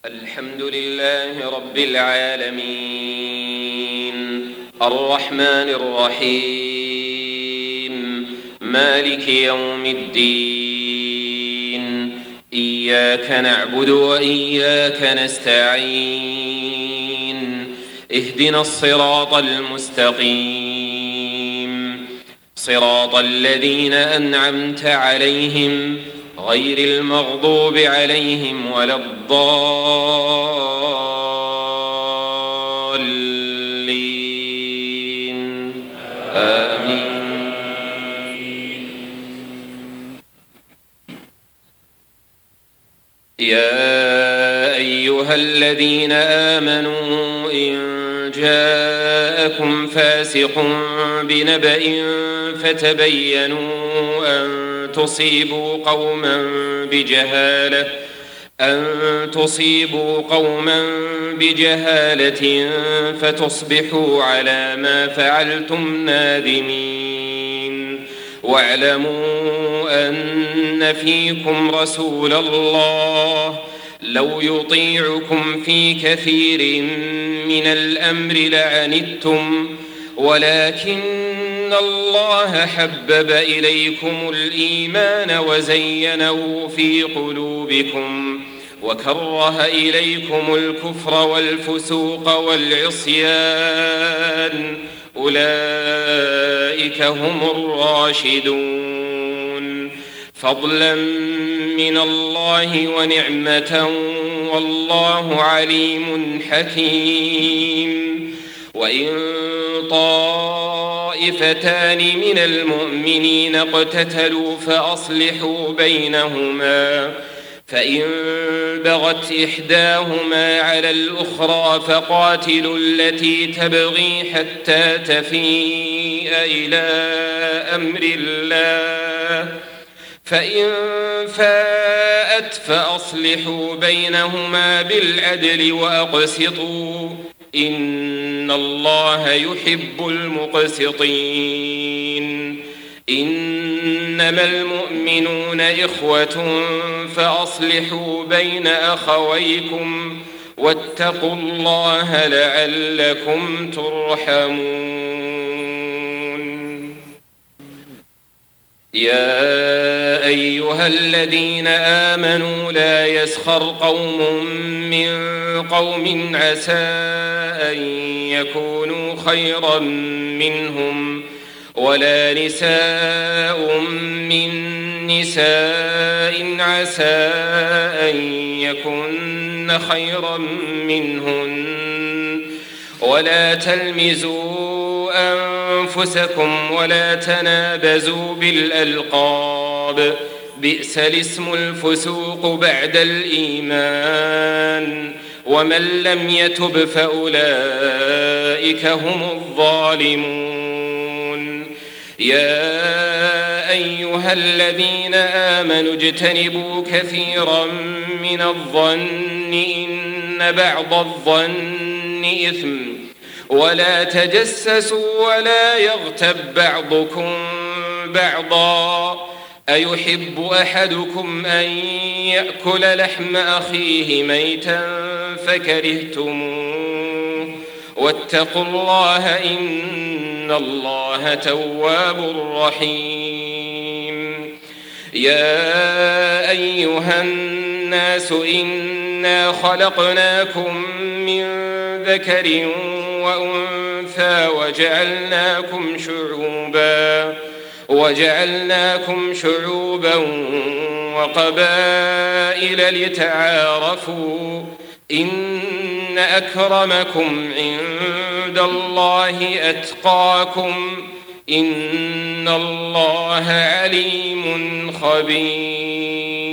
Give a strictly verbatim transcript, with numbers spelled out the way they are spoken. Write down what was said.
الحمد لله رب العالمين الرحمن الرحيم مالك يوم الدين إياك نعبد وإياك نستعين اهدنا الصراط المستقيم صراط الذين أنعمت عليهم غير المغضوب عليهم ولا الضالين آمين. يا أيها الذين آمنوا إن جاءكم فاسق بنبأ فتبينوا أن تصيبوا قوما بجهالة أن تصيبوا قوما بجهالة فتصبحوا على ما فعلتم نادمين واعلموا أن فيكم رسول الله لو يطيعكم في كثير من الأمر لعنتم ولكن الله حبب إليكم الإيمان وزينه في قلوبكم وكره إليكم الكفر والفسوق والعصيان أولئك هم الراشدون فضلا من الله ونعمة والله عليم حكيم. وإن طائفتان من المؤمنين اقتتلوا فأصلحوا بينهما فإن بغت إحداهما على الأخرى فقاتلوا التي تبغي حتى تفيء إلى أمر الله فإن فاءت فأصلحوا بينهما بالعدل وأقسطوا إن الله يحب المقسطين. إنما المؤمنون إخوة فأصلحوا بين أخويكم واتقوا الله لعلكم ترحمون. يا أيها الذين آمنوا لا يسخر قوم من قوم عسى أن يكونوا خيرا منهم ولا نساء من نساء عسى أن يكن خيرا منهن ولا تلمزوا أنفسكم ولا تنابزوا بالألقاب بئس الاسم الفسوق بعد الإيمان ومن لم يتب فأولئك هم الظالمون. يا أيها الذين آمنوا اجتنبوا كثيرا من الظن إن بعض الظن إثم ولا تجسسوا ولا يغتب بعضكم بعضا أيحب أحدكم أن يأكل لحم أخيه ميتا فكرهتموه واتقوا الله إن الله تواب رحيم. يا أيها الناس إنا خلقناكم من ذكر وأنثى وجعلناكم شعوبا وجعلناكم شعوبا وقبائل لتعارفوا إن أكرمكم عند الله أتقاكم إن الله عليم خبير.